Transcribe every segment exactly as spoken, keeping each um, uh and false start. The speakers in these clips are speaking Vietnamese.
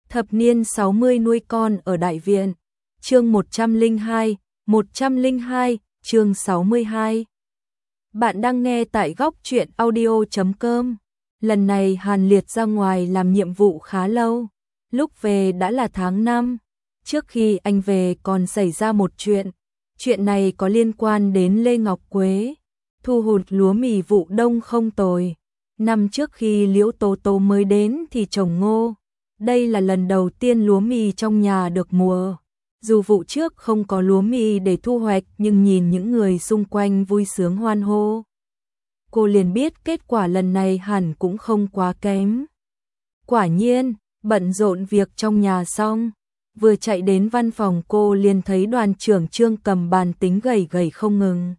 Thập niên sáu mươi nuôi con ở đại viện. Chương một trăm lẻ hai, một trăm lẻ hai, chương sáu mươi hai. Bạn đang nghe tại góc truyện audio chấm com. Lần này Hàn Liệt ra ngoài làm nhiệm vụ khá lâu. Lúc về đã là tháng năm. Trước khi anh về còn xảy ra một chuyện. Chuyện này có liên quan đến Lê Ngọc Quế. Thu hút lúa mì vụ đông không tồi. Năm trước khi Liễu Tố Tố mới đến thì trồng ngô. Đây là lần đầu tiên lúa mì trong nhà được mùa. Dù vụ trước không có lúa mì để thu hoạch nhưng nhìn những người xung quanh vui sướng hoan hô, cô liền biết kết quả lần này hẳn cũng không quá kém. Quả nhiên, bận rộn việc trong nhà xong, vừa chạy đến văn phòng cô liền thấy đoàn trưởng Trương cầm bàn tính gầy gầy không ngừng.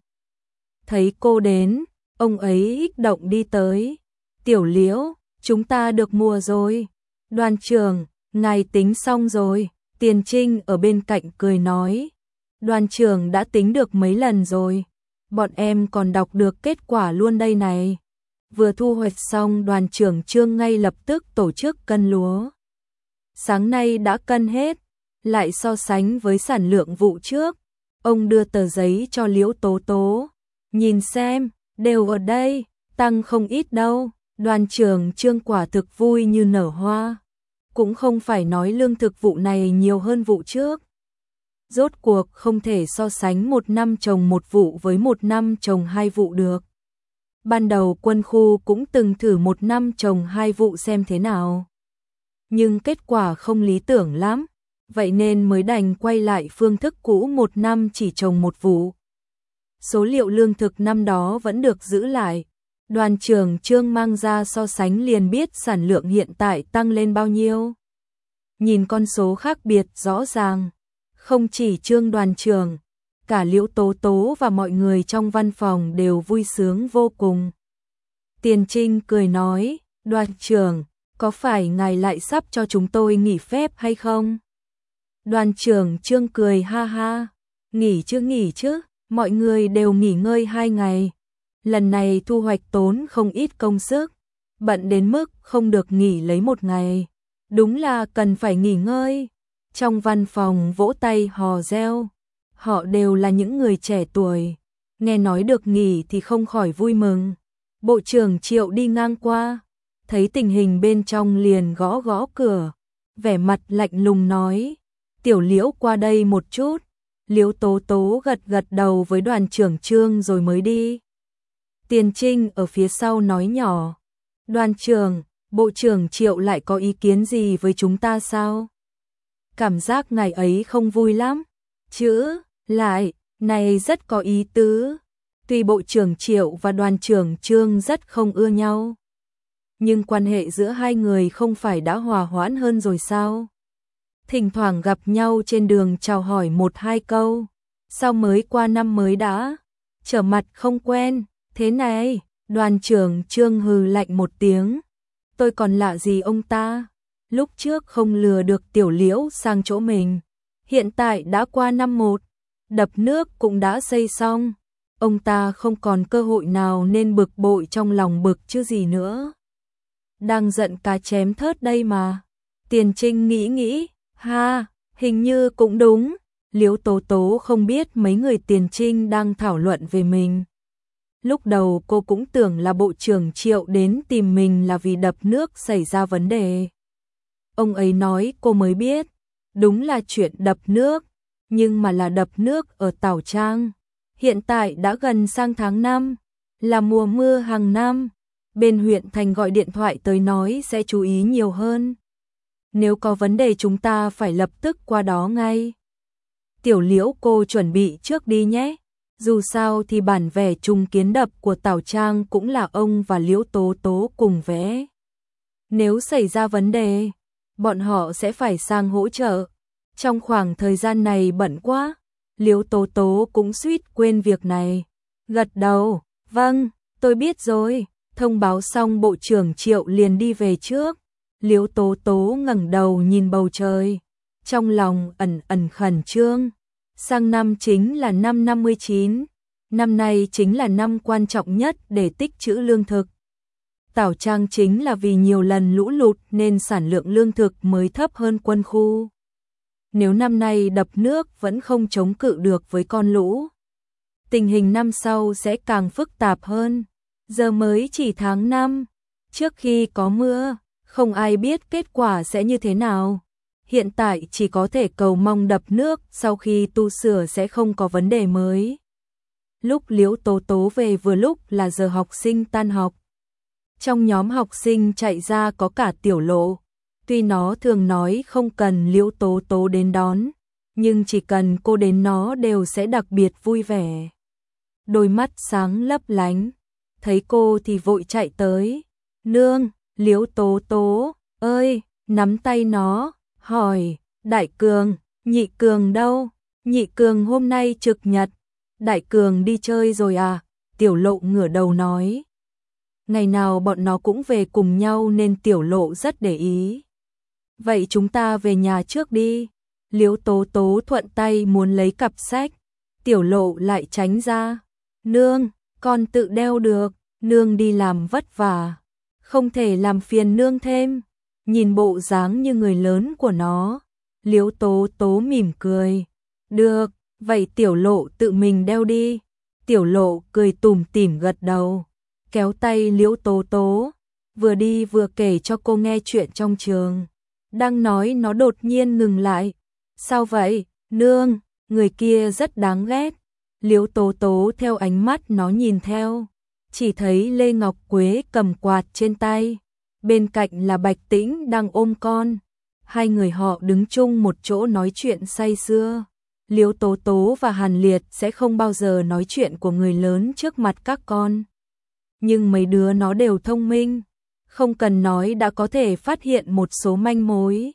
Thấy cô đến, ông ấy kích động đi tới. Tiểu Liễu, chúng ta được mùa rồi. Đoàn trưởng, ngài tính xong rồi. Tiền Trinh ở bên cạnh cười nói. Đoàn trưởng đã tính được mấy lần rồi. Bọn em còn đọc được kết quả luôn đây này. Vừa thu hoạch xong đoàn trưởng Trương ngay lập tức tổ chức cân lúa. Sáng nay đã cân hết. Lại so sánh với sản lượng vụ trước. Ông đưa tờ giấy cho Liễu Tố Tố. Nhìn xem, đều ở đây, tăng không ít đâu. Đoàn trưởng Trương quả thực vui như nở hoa. Cũng không phải nói lương thực vụ này nhiều hơn vụ trước. Rốt cuộc không thể so sánh một năm trồng một vụ với một năm trồng hai vụ được. Ban đầu quân khu cũng từng thử một năm trồng hai vụ xem thế nào. Nhưng kết quả không lý tưởng lắm. Vậy nên mới đành quay lại phương thức cũ một năm chỉ trồng một vụ. Số liệu lương thực năm đó vẫn được giữ lại. Đoàn trưởng Trương mang ra so sánh liền biết sản lượng hiện tại tăng lên bao nhiêu. Nhìn con số khác biệt rõ ràng, không chỉ Trương đoàn trưởng, cả Liễu Tố Tố và mọi người trong văn phòng đều vui sướng vô cùng. Tiền Trinh cười nói, đoàn trưởng, có phải ngài lại sắp cho chúng tôi nghỉ phép hay không? Đoàn trưởng Trương cười ha ha, nghỉ chứ nghỉ chứ, mọi người đều nghỉ ngơi hai ngày. Lần này thu hoạch tốn không ít công sức, bận đến mức không được nghỉ lấy một ngày. Đúng là cần phải nghỉ ngơi. Trong văn phòng vỗ tay hò reo. Họ đều là những người trẻ tuổi. Nghe nói được nghỉ thì không khỏi vui mừng. Bộ trưởng Triệu đi ngang qua. Thấy tình hình bên trong liền gõ gõ cửa. Vẻ mặt lạnh lùng nói. Tiểu Liễu qua đây một chút. Liễu Tố Tố gật gật đầu với đoàn trưởng Trương rồi mới đi. Tiền Trinh ở phía sau nói nhỏ. Đoàn trưởng, Bộ trưởng Triệu lại có ý kiến gì với chúng ta sao? Cảm giác ngày ấy không vui lắm. Chữ, lại, này rất có ý tứ. Tuy Bộ trưởng Triệu và đoàn trưởng Trương rất không ưa nhau. Nhưng quan hệ giữa hai người không phải đã hòa hoãn hơn rồi sao? Thỉnh thoảng gặp nhau trên đường chào hỏi một hai câu. Sao mới qua năm mới đã? Trở mặt không quen. Thế này, đoàn trưởng Trương hừ lạnh một tiếng. Tôi còn lạ gì ông ta? Lúc trước không lừa được Tiểu Liễu sang chỗ mình. Hiện tại đã qua năm một. Đập nước cũng đã xây xong. Ông ta không còn cơ hội nào nên bực bội trong lòng bực chứ gì nữa. Đang giận cá chém thớt đây mà. Tiền Trinh nghĩ nghĩ. Ha, hình như cũng đúng. Liễu Tố Tố không biết mấy người Tiền Trinh đang thảo luận về mình. Lúc đầu cô cũng tưởng là Bộ trưởng Triệu đến tìm mình là vì đập nước xảy ra vấn đề. Ông ấy nói cô mới biết, đúng là chuyện đập nước, nhưng mà là đập nước ở Tảo Trang. Hiện tại đã gần sang tháng năm, là mùa mưa hàng năm. Bên huyện thành gọi điện thoại tới nói sẽ chú ý nhiều hơn. Nếu có vấn đề chúng ta phải lập tức qua đó ngay. Tiểu Liễu cô chuẩn bị trước đi nhé. Dù sao thì bản vẽ trùng kiến đập của Tảo Trang cũng là ông và Liễu Tố Tố cùng vẽ. Nếu xảy ra vấn đề, bọn họ sẽ phải sang hỗ trợ. Trong khoảng thời gian này bận quá, Liễu Tố Tố cũng suýt quên việc này. Gật đầu, vâng, tôi biết rồi. Thông báo xong Bộ trưởng Triệu liền đi về trước. Liễu Tố Tố ngẩng đầu nhìn bầu trời. Trong lòng ẩn ẩn khẩn trương. Sang năm chính là năm năm mươi chín, năm nay chính là năm quan trọng nhất để tích trữ lương thực. Tảo Trang chính là vì nhiều lần lũ lụt nên sản lượng lương thực mới thấp hơn quân khu. Nếu năm nay đập nước vẫn không chống cự được với con lũ, tình hình năm sau sẽ càng phức tạp hơn. Giờ mới chỉ tháng năm, trước khi có mưa, không ai biết kết quả sẽ như thế nào. Hiện tại chỉ có thể cầu mong đập nước sau khi tu sửa sẽ không có vấn đề mới. Lúc Liễu Tố Tố về vừa lúc là giờ học sinh tan học. Trong nhóm học sinh chạy ra có cả Tiểu Lộ. Tuy nó thường nói không cần Liễu Tố Tố đến đón, nhưng chỉ cần cô đến nó đều sẽ đặc biệt vui vẻ. Đôi mắt sáng lấp lánh, thấy cô thì vội chạy tới. Nương, Liễu Tố Tố, ơi, nắm tay nó, hỏi, Đại Cường, Nhị Cường đâu? Nhị Cường hôm nay trực nhật. Đại Cường đi chơi rồi à? Tiểu Lộ ngửa đầu nói. Ngày nào bọn nó cũng về cùng nhau nên Tiểu Lộ rất để ý. Vậy chúng ta về nhà trước đi. Liễu Tố Tố thuận tay muốn lấy cặp sách. Tiểu Lộ lại tránh ra. Nương, con tự đeo được. Nương đi làm vất vả, không thể làm phiền nương thêm. Nhìn bộ dáng như người lớn của nó, Liễu Tố Tố mỉm cười. Được, vậy Tiểu Lộ tự mình đeo đi. Tiểu Lộ cười tủm tỉm gật đầu, kéo tay Liễu Tố Tố, vừa đi vừa kể cho cô nghe chuyện trong trường. Đang nói nó đột nhiên ngừng lại. Sao vậy, nương, người kia rất đáng ghét. Liễu Tố Tố theo ánh mắt nó nhìn theo, chỉ thấy Lê Ngọc Quế cầm quạt trên tay, bên cạnh là Bạch Tĩnh đang ôm con. Hai người họ đứng chung một chỗ nói chuyện say sưa. Liễu Tố Tố và Hàn Liệt sẽ không bao giờ nói chuyện của người lớn trước mặt các con. Nhưng mấy đứa nó đều thông minh, không cần nói đã có thể phát hiện một số manh mối.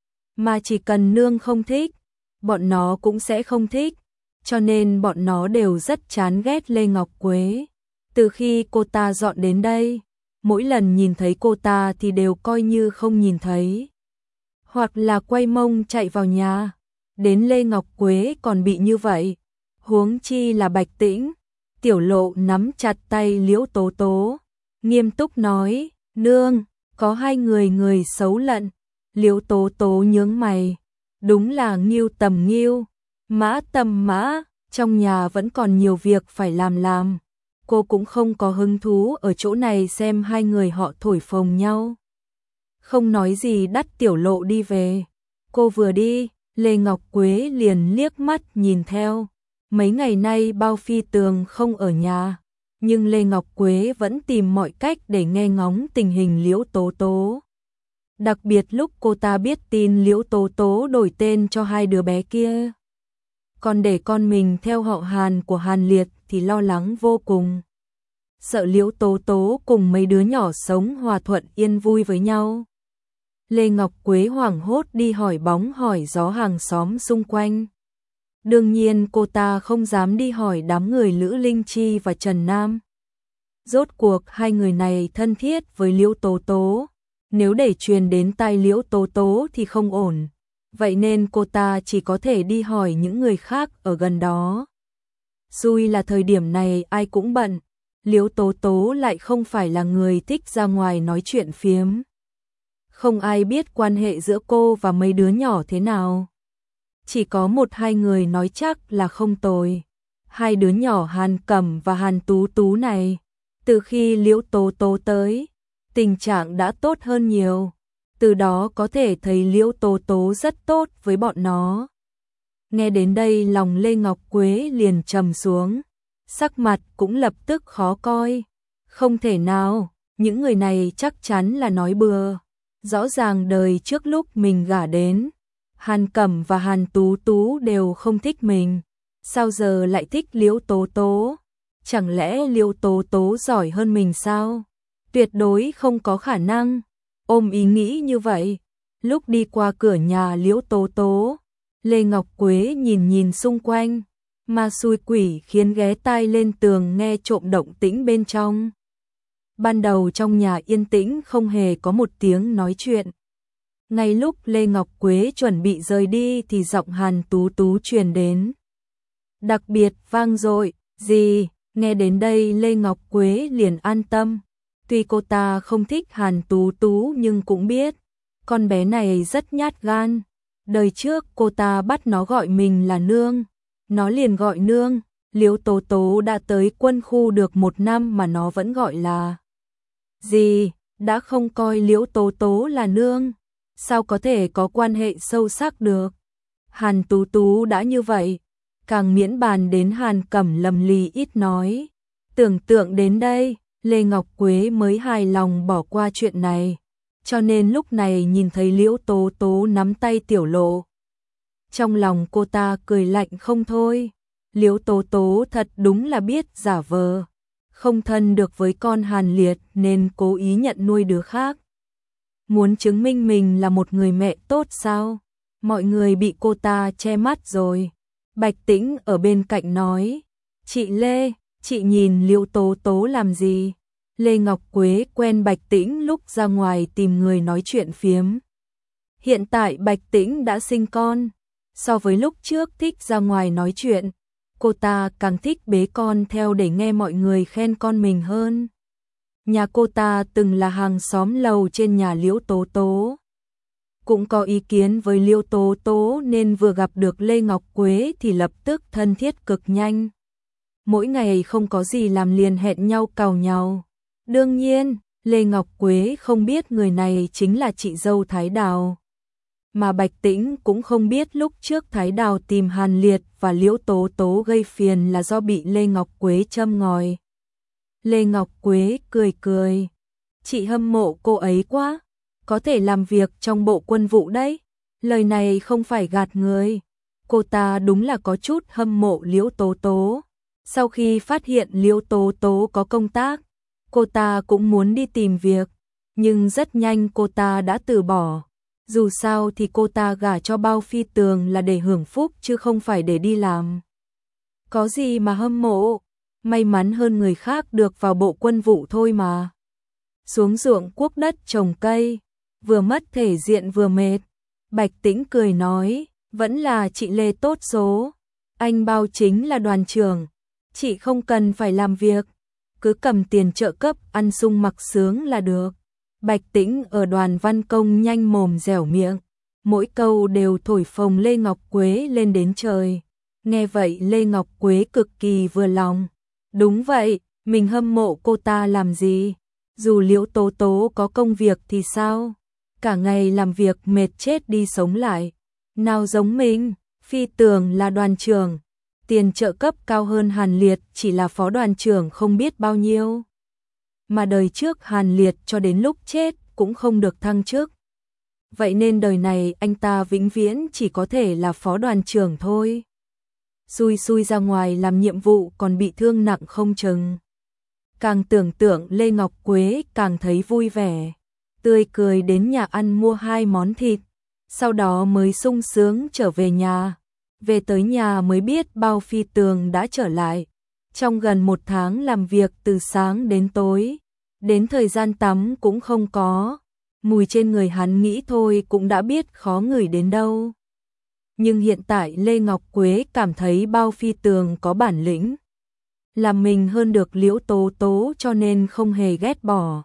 Mà chỉ cần nương không thích, bọn nó cũng sẽ không thích, cho nên bọn nó đều rất chán ghét Lê Ngọc Quế. Từ khi cô ta dọn đến đây, mỗi lần nhìn thấy cô ta thì đều coi như không nhìn thấy, hoặc là quay mông chạy vào nhà. Đến Lê Ngọc Quế còn bị như vậy, huống chi là Bạch Tĩnh. Tiểu Lộ nắm chặt tay Liễu Tố Tố, nghiêm túc nói, nương, có hai người người xấu lận. Liễu Tố Tố nhướng mày, đúng là nghiêu tầm nghiêu, mã tầm mã, trong nhà vẫn còn nhiều việc phải làm làm. Cô cũng không có hứng thú ở chỗ này xem hai người họ thổi phồng nhau. Không nói gì dắt Tiểu Lộ đi về. Cô vừa đi, Lê Ngọc Quế liền liếc mắt nhìn theo. Mấy ngày nay Bao Phi Tường không ở nhà, nhưng Lê Ngọc Quế vẫn tìm mọi cách để nghe ngóng tình hình Liễu Tố Tố. Đặc biệt lúc cô ta biết tin Liễu Tố Tố đổi tên cho hai đứa bé kia, còn để con mình theo họ Hàn của Hàn Liệt thì lo lắng vô cùng. Sợ Liễu Tố Tố cùng mấy đứa nhỏ sống hòa thuận yên vui với nhau. Lê Ngọc Quế hoảng hốt đi hỏi bóng hỏi gió hàng xóm xung quanh. Đương nhiên cô ta không dám đi hỏi đám người Lữ Linh Chi và Trần Nam. Rốt cuộc hai người này thân thiết với Liễu Tố Tố, nếu để truyền đến tai Liễu Tố Tố thì không ổn. Vậy nên cô ta chỉ có thể đi hỏi những người khác ở gần đó. Xui là thời điểm này ai cũng bận, Liễu Tố Tố lại không phải là người thích ra ngoài nói chuyện phiếm. Không ai biết quan hệ giữa cô và mấy đứa nhỏ thế nào. Chỉ có một hai người nói chắc là không tồi. Hai đứa nhỏ Hàn Cẩm và Hàn Tú Tú này, từ khi Liễu Tố Tố tới, tình trạng đã tốt hơn nhiều. Từ đó có thể thấy Liễu Tố Tố rất tốt với bọn nó. Nghe đến đây lòng Lê Ngọc Quế liền trầm xuống, sắc mặt cũng lập tức khó coi. Không thể nào, những người này chắc chắn là nói bừa. Rõ ràng đời trước lúc mình gả đến, Hàn Cẩm và Hàn Tú Tú đều không thích mình, sao giờ lại thích Liễu Tố Tố? Chẳng lẽ Liễu Tố Tố giỏi hơn mình sao? Tuyệt đối không có khả năng. Ôm ý nghĩ như vậy, lúc đi qua cửa nhà Liễu Tố Tố, Lê Ngọc Quế nhìn nhìn xung quanh, ma xui quỷ khiến ghé tai lên tường nghe trộm động tĩnh bên trong. Ban đầu trong nhà yên tĩnh không hề có một tiếng nói chuyện. Ngay lúc Lê Ngọc Quế chuẩn bị rời đi thì giọng Hàn Tú Tú truyền đến. Đặc biệt vang dội, gì, nghe đến đây Lê Ngọc Quế liền an tâm. Tuy cô ta không thích Hàn Tú Tú nhưng cũng biết, con bé này rất nhát gan. Đời trước cô ta bắt nó gọi mình là nương, nó liền gọi nương. Liễu Tố Tố đã tới quân khu được một năm mà nó vẫn gọi là gì, đã không coi Liễu Tố Tố là nương, sao có thể có quan hệ sâu sắc được. Hàn Tú Tú đã như vậy, càng miễn bàn đến Hàn Cẩm lầm lì ít nói. Tưởng tượng đến đây, Lê Ngọc Quế mới hài lòng bỏ qua chuyện này, cho nên lúc này nhìn thấy Liễu Tố Tố nắm tay Tiểu Lộ, trong lòng cô ta cười lạnh không thôi. Liễu Tố Tố thật đúng là biết giả vờ, không thân được với con Hàn Liệt nên cố ý nhận nuôi đứa khác. Muốn chứng minh mình là một người mẹ tốt sao? Mọi người bị cô ta che mắt rồi. Bạch Tĩnh ở bên cạnh nói, chị Lê, chị nhìn Liễu Tố Tố làm gì? Lê Ngọc Quế quen Bạch Tĩnh lúc ra ngoài tìm người nói chuyện phiếm. Hiện tại Bạch Tĩnh đã sinh con, so với lúc trước thích ra ngoài nói chuyện, cô ta càng thích bế con theo để nghe mọi người khen con mình hơn. Nhà cô ta từng là hàng xóm lầu trên nhà Liễu Tố Tố, cũng có ý kiến với Liễu Tố Tố nên vừa gặp được Lê Ngọc Quế thì lập tức thân thiết cực nhanh. Mỗi ngày không có gì làm liền hẹn nhau càu nhau. Đương nhiên, Lê Ngọc Quế không biết người này chính là chị dâu Thái Đào. Mà Bạch Tĩnh cũng không biết lúc trước Thái Đào tìm Hàn Liệt và Liễu Tố Tố gây phiền là do bị Lê Ngọc Quế châm ngòi. Lê Ngọc Quế cười cười. Chị hâm mộ cô ấy quá, có thể làm việc trong bộ quân vụ đấy. Lời này không phải gạt người. Cô ta đúng là có chút hâm mộ Liễu Tố Tố. Sau khi phát hiện Liễu Tố Tố có công tác, cô ta cũng muốn đi tìm việc, nhưng rất nhanh cô ta đã từ bỏ. Dù sao thì cô ta gả cho Bao Phi Tường là để hưởng phúc chứ không phải để đi làm. Có gì mà hâm mộ, may mắn hơn người khác được vào bộ quân vụ thôi mà. Xuống ruộng cuốc đất trồng cây, vừa mất thể diện vừa mệt. Bạch Tĩnh cười nói, vẫn là chị Lê tốt số. Anh Bao chính là đoàn trưởng, chị không cần phải làm việc, cứ cầm tiền trợ cấp ăn sung mặc sướng là được. Bạch Tĩnh ở đoàn văn công nhanh mồm dẻo miệng, mỗi câu đều thổi phồng Lê Ngọc Quế lên đến trời. Nghe vậy Lê Ngọc Quế cực kỳ vừa lòng. Đúng vậy, mình hâm mộ cô ta làm gì? Dù Liễu Tố Tố có công việc thì sao? Cả ngày làm việc mệt chết đi sống lại. Nào giống mình, Phi Tường là đoàn trưởng, tiền trợ cấp cao hơn Hàn Liệt chỉ là phó đoàn trưởng không biết bao nhiêu. Mà đời trước Hàn Liệt cho đến lúc chết cũng không được thăng chức. Vậy nên đời này anh ta vĩnh viễn chỉ có thể là phó đoàn trưởng thôi. Xui xui ra ngoài làm nhiệm vụ còn bị thương nặng không chừng. Càng tưởng tượng Lê Ngọc Quế càng thấy vui vẻ, tươi cười đến nhà ăn mua hai món thịt, sau đó mới sung sướng trở về nhà. Về tới nhà mới biết Bao Phi Tường đã trở lại. Trong gần một tháng làm việc từ sáng đến tối, đến thời gian tắm cũng không có. Mùi trên người hắn nghĩ thôi cũng đã biết khó ngửi đến đâu. Nhưng hiện tại Lê Ngọc Quế cảm thấy Bao Phi Tường có bản lĩnh, làm mình hơn được Liễu Tố Tố cho nên không hề ghét bỏ.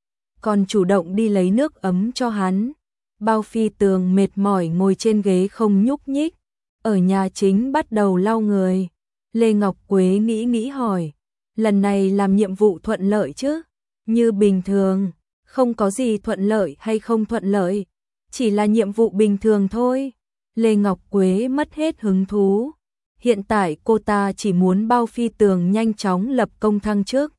Còn chủ động đi lấy nước ấm cho hắn. Bao Phi Tường mệt mỏi ngồi trên ghế không nhúc nhích, ở nhà chính bắt đầu lau người. Lê Ngọc Quế nghĩ nghĩ hỏi, lần này làm nhiệm vụ thuận lợi chứ? Như bình thường, không có gì thuận lợi hay không thuận lợi, chỉ là nhiệm vụ bình thường thôi. Lê Ngọc Quế mất hết hứng thú. Hiện tại cô ta chỉ muốn Bao Phi Tường nhanh chóng lập công thăng chức.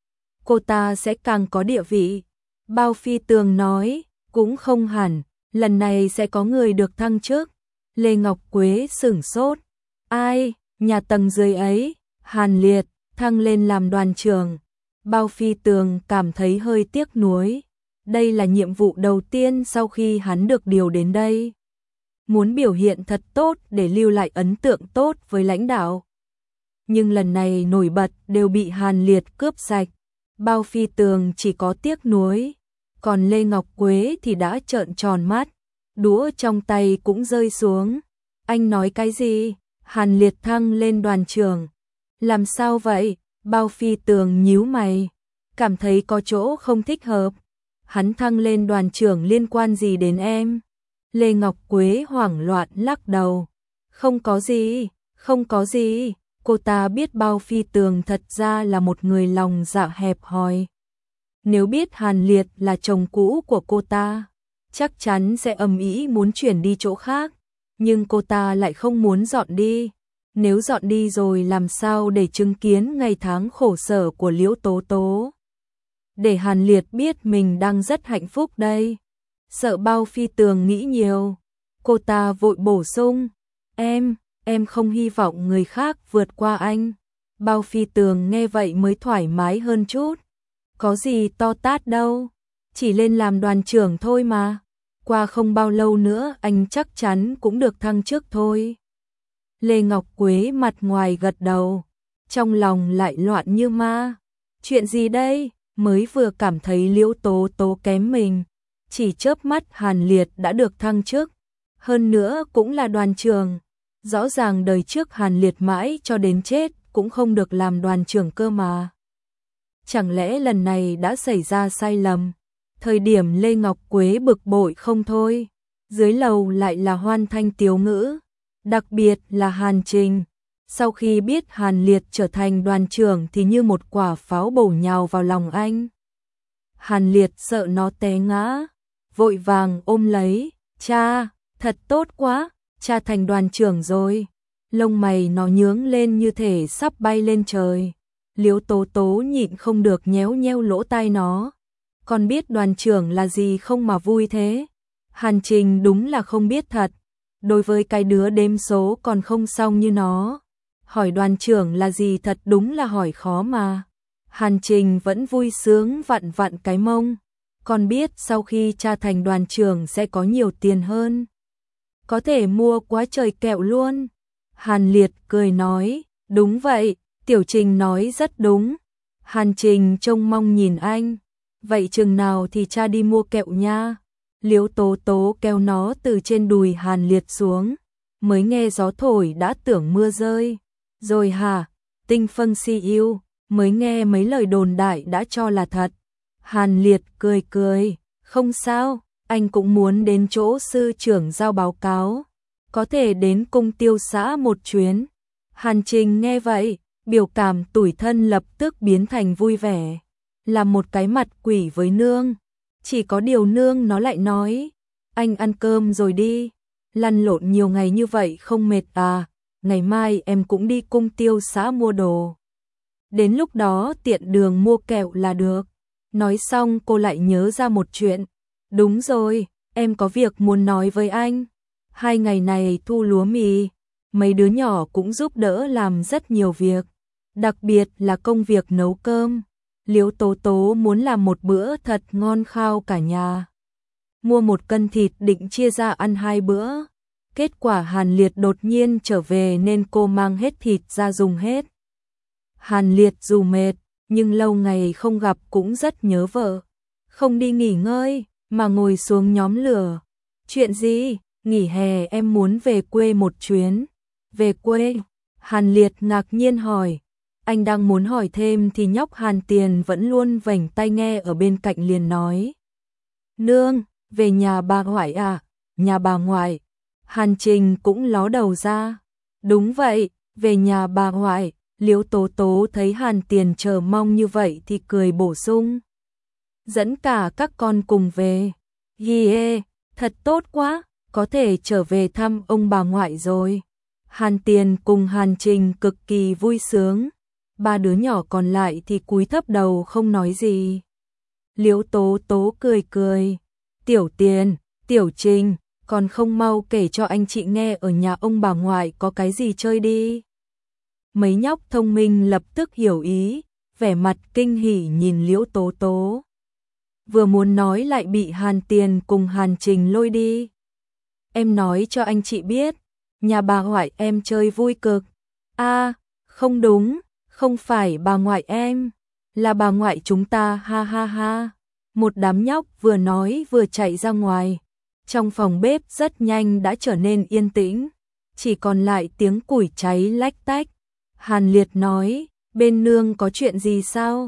Cô ta sẽ càng có địa vị. Bao Phi Tường nói, cũng không hẳn, lần này sẽ có người được thăng chức. Lê Ngọc Quế sửng sốt. Ai? Nhà tầng dưới ấy, Hàn Liệt, thăng lên làm đoàn trưởng. Bao Phi Tường cảm thấy hơi tiếc nuối. Đây là nhiệm vụ đầu tiên sau khi hắn được điều đến đây. Muốn biểu hiện thật tốt để lưu lại ấn tượng tốt với lãnh đạo. Nhưng lần này nổi bật đều bị Hàn Liệt cướp sạch. Bao Phi Tường chỉ có tiếc nuối. Còn Lê Ngọc Quế thì đã trợn tròn mắt. Đũa trong tay cũng rơi xuống. Anh nói cái gì? Hàn Liệt thăng lên đoàn trưởng. Làm sao vậy? Bao Phi Tường nhíu mày. cảm thấy có chỗ không thích hợp. Hắn thăng lên đoàn trưởng liên quan gì đến em? Lê Ngọc Quế hoảng loạn lắc đầu. Không có gì, không có gì. Cô ta biết Bao Phi Tường thật ra là một người lòng dạ hẹp hòi. Nếu biết Hàn Liệt là chồng cũ của cô ta, chắc chắn sẽ ầm ĩ muốn chuyển đi chỗ khác. Nhưng cô ta lại không muốn dọn đi. Nếu dọn đi rồi làm sao để chứng kiến ngày tháng khổ sở của Liễu Tố Tố. Để Hàn Liệt biết mình đang rất hạnh phúc đây. Sợ Bao Phi Tường nghĩ nhiều. Cô ta vội bổ sung. Em, em không hy vọng người khác vượt qua anh. Bao Phi Tường nghe vậy mới thoải mái hơn chút. Có gì to tát đâu. Chỉ lên làm đoàn trưởng thôi mà. Qua không bao lâu nữa anh chắc chắn cũng được thăng chức thôi. Lê Ngọc Quế mặt ngoài gật đầu. Trong lòng lại loạn như ma. Chuyện gì đây? Mới vừa cảm thấy Liễu Tố Tố kém mình. Chỉ chớp mắt Hàn Liệt đã được thăng chức. Hơn nữa cũng là đoàn trưởng. Rõ ràng đời trước Hàn Liệt mãi cho đến chết cũng không được làm đoàn trưởng cơ mà. Chẳng lẽ lần này đã xảy ra sai lầm? Thời điểm Lê Ngọc Quế bực bội không thôi. Dưới lầu lại là hoan thanh tiếu ngữ. Đặc biệt là Hàn Trình. Sau khi biết Hàn Liệt trở thành đoàn trưởng thì như một quả pháo bổ nhào vào lòng anh. Hàn Liệt sợ nó té ngã. Vội vàng ôm lấy. Cha, thật tốt quá. Cha thành đoàn trưởng rồi. Lông mày nó nhướng lên như thể sắp bay lên trời. Liễu Tố Tố nhịn không được nhéo nheo lỗ tai nó. Con biết đoàn trưởng là gì không mà vui thế? Hàn Trình đúng là không biết thật. Đối với cái đứa đếm số còn không xong như nó. Hỏi đoàn trưởng là gì thật đúng là hỏi khó mà. Hàn Trình vẫn vui sướng vặn vặn cái mông. Con biết sau khi cha thành đoàn trưởng sẽ có nhiều tiền hơn. Có thể mua quá trời kẹo luôn. Hàn Liệt cười nói. Đúng vậy, Tiểu Trình nói rất đúng. Hàn Trình trông mong nhìn anh. Vậy chừng nào thì cha đi mua kẹo nha. Liễu Tố Tố kéo nó từ trên đùi Hàn Liệt xuống. Mới nghe gió thổi đã tưởng mưa rơi. Rồi hả? Tinh phân si yêu. Mới nghe mấy lời đồn đại đã cho là thật. Hàn Liệt cười cười. Không sao, anh cũng muốn đến chỗ sư trưởng giao báo cáo. Có thể đến cung tiêu xã một chuyến. Hàn Trình nghe vậy, biểu cảm tủi thân lập tức biến thành vui vẻ. Là một cái mặt quỷ với nương. Chỉ có điều nương nó lại nói. Anh ăn cơm rồi đi. Lăn lộn nhiều ngày như vậy không mệt à. Ngày mai em cũng đi cung tiêu xã mua đồ. Đến lúc đó tiện đường mua kẹo là được. Nói xong cô lại nhớ ra một chuyện. Đúng rồi, em có việc muốn nói với anh. Hai ngày này thu lúa mì. Mấy đứa nhỏ cũng giúp đỡ làm rất nhiều việc. Đặc biệt là công việc nấu cơm. Liễu Tố Tố muốn làm một bữa thật ngon khao cả nhà. Mua một cân thịt định chia ra ăn hai bữa. Kết quả Hàn Liệt đột nhiên trở về nên cô mang hết thịt ra dùng hết. Hàn Liệt dù mệt, nhưng lâu ngày không gặp cũng rất nhớ vợ. Không đi nghỉ ngơi, mà ngồi xuống nhóm lửa. Chuyện gì? Nghỉ hè em muốn về quê một chuyến. Về quê? Hàn Liệt ngạc nhiên hỏi. Anh đang muốn hỏi thêm thì nhóc Hàn Tiền vẫn luôn vểnh tai nghe ở bên cạnh liền nói. Nương, về nhà bà ngoại à? Nhà bà ngoại. Hàn Trình cũng ló đầu ra. Đúng vậy, về nhà bà ngoại. Liễu Tố Tố thấy Hàn Tiền chờ mong như vậy thì cười bổ sung. Dẫn cả các con cùng về. Hì thật tốt quá, có thể trở về thăm ông bà ngoại rồi. Hàn Tiền cùng Hàn Trình cực kỳ vui sướng. Ba đứa nhỏ còn lại thì cúi thấp đầu không nói gì. Liễu Tố Tố cười cười. Tiểu Tiền, Tiểu Trình, còn không mau kể cho anh chị nghe ở nhà ông bà ngoại có cái gì chơi đi. Mấy nhóc thông minh lập tức hiểu ý, vẻ mặt kinh hỉ nhìn Liễu Tố Tố. Vừa muốn nói lại bị Hàn Tiền cùng Hàn Trình lôi đi. Em nói cho anh chị biết, nhà bà ngoại em chơi vui cực. A, không đúng, không phải bà ngoại em, là bà ngoại chúng ta, ha ha ha. Một đám nhóc vừa nói vừa chạy ra ngoài. Trong phòng bếp rất nhanh đã trở nên yên tĩnh, chỉ còn lại tiếng củi cháy lách tách. Hàn Liệt nói, bên nương có chuyện gì sao?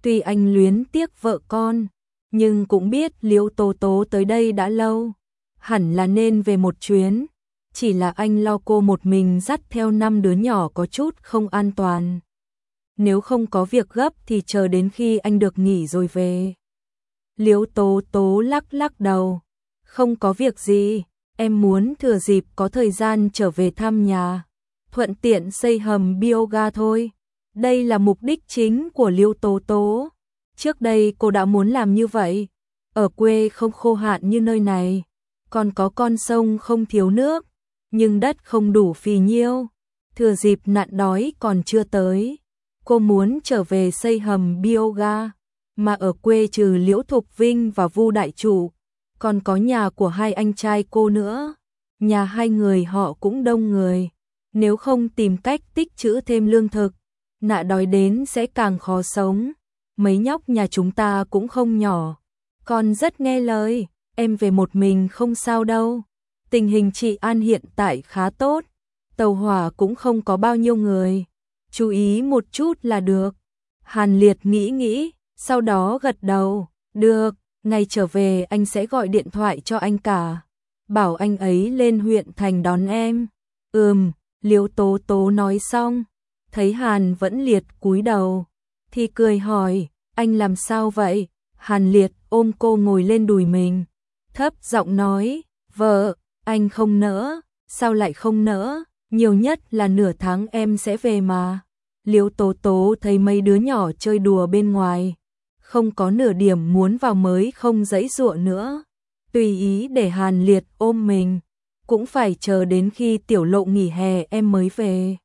Tuy anh luyến tiếc vợ con, nhưng cũng biết Liễu Tố Tố tới đây đã lâu, hẳn là nên về một chuyến, chỉ là anh lo cô một mình dắt theo năm đứa nhỏ có chút không an toàn. Nếu không có việc gấp thì chờ đến khi anh được nghỉ rồi về. Liễu Tố Tố lắc lắc đầu, không có việc gì, em muốn thừa dịp có thời gian trở về thăm nhà, thuận tiện xây hầm bioga thôi. Đây là mục đích chính của Liễu Tố Tố. Trước đây cô đã muốn làm như vậy, ở quê không khô hạn như nơi này, còn có con sông không thiếu nước, nhưng đất không đủ phì nhiêu, thừa dịp nạn đói còn chưa tới, cô muốn trở về xây hầm bioga, mà ở quê trừ Liễu Thục Vinh và Vu đại chủ, còn có nhà của hai anh trai cô nữa, nhà hai người họ cũng đông người, nếu không tìm cách tích trữ thêm lương thực, nạn đói đến sẽ càng khó sống. Mấy nhóc nhà chúng ta cũng không nhỏ, còn rất nghe lời, em về một mình không sao đâu. Tình hình trị an hiện tại khá tốt, tàu hỏa cũng không có bao nhiêu người, chú ý một chút là được. Hàn Liệt nghĩ nghĩ, sau đó gật đầu, được, ngày trở về anh sẽ gọi điện thoại cho anh cả, bảo anh ấy lên huyện thành đón em. Ừm, Liễu Tố Tố nói xong, thấy Hàn vẫn Liệt cúi đầu, thì cười hỏi, anh làm sao vậy? Hàn Liệt ôm cô ngồi lên đùi mình, thấp giọng nói, vợ, anh không nỡ, sao lại không nỡ, nhiều nhất là nửa tháng em sẽ về mà. Liễu Tố Tố thấy mấy đứa nhỏ chơi đùa bên ngoài, không có nửa điểm muốn vào mới không giãy giụa nữa, tùy ý để Hàn Liệt ôm mình, cũng phải chờ đến khi Tiểu Lộ nghỉ hè em mới về.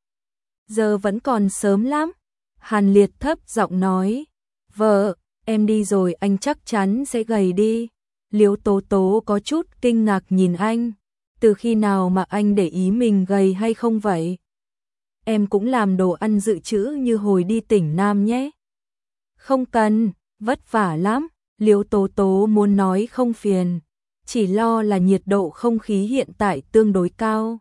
Giờ vẫn còn sớm lắm. Hàn Liệt thấp giọng nói, vợ, em đi rồi anh chắc chắn sẽ gầy đi. Liễu Tố Tố có chút kinh ngạc nhìn anh, từ khi nào mà anh để ý mình gầy hay không vậy? Em cũng làm đồ ăn dự trữ như hồi đi tỉnh Nam nhé. Không cần, vất vả lắm. Liễu Tố Tố muốn nói không phiền, chỉ lo là nhiệt độ không khí hiện tại tương đối cao,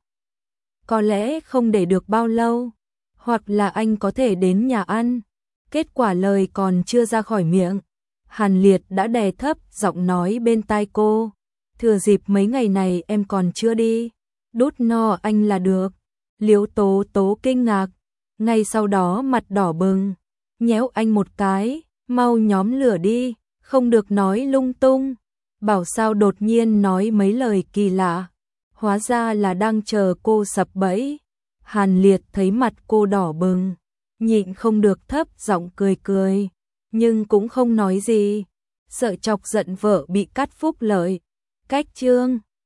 có lẽ không để được bao lâu, hoặc là anh có thể đến nhà ăn. Kết quả lời còn chưa ra khỏi miệng, Hàn Liệt đã đè thấp giọng nói bên tai cô, thừa dịp mấy ngày này em còn chưa đi, đút no anh là được. Liễu Tố Tố kinh ngạc, ngay sau đó mặt đỏ bừng, nhéo anh một cái, mau nhóm lửa đi, không được nói lung tung. Bảo sao đột nhiên nói mấy lời kỳ lạ, hóa ra là đang chờ cô sập bẫy. Hàn Liệt thấy mặt cô đỏ bừng, nhịn không được thấp giọng cười cười, nhưng cũng không nói gì, sợ chọc giận vợ bị cắt phúc lợi. Cách chương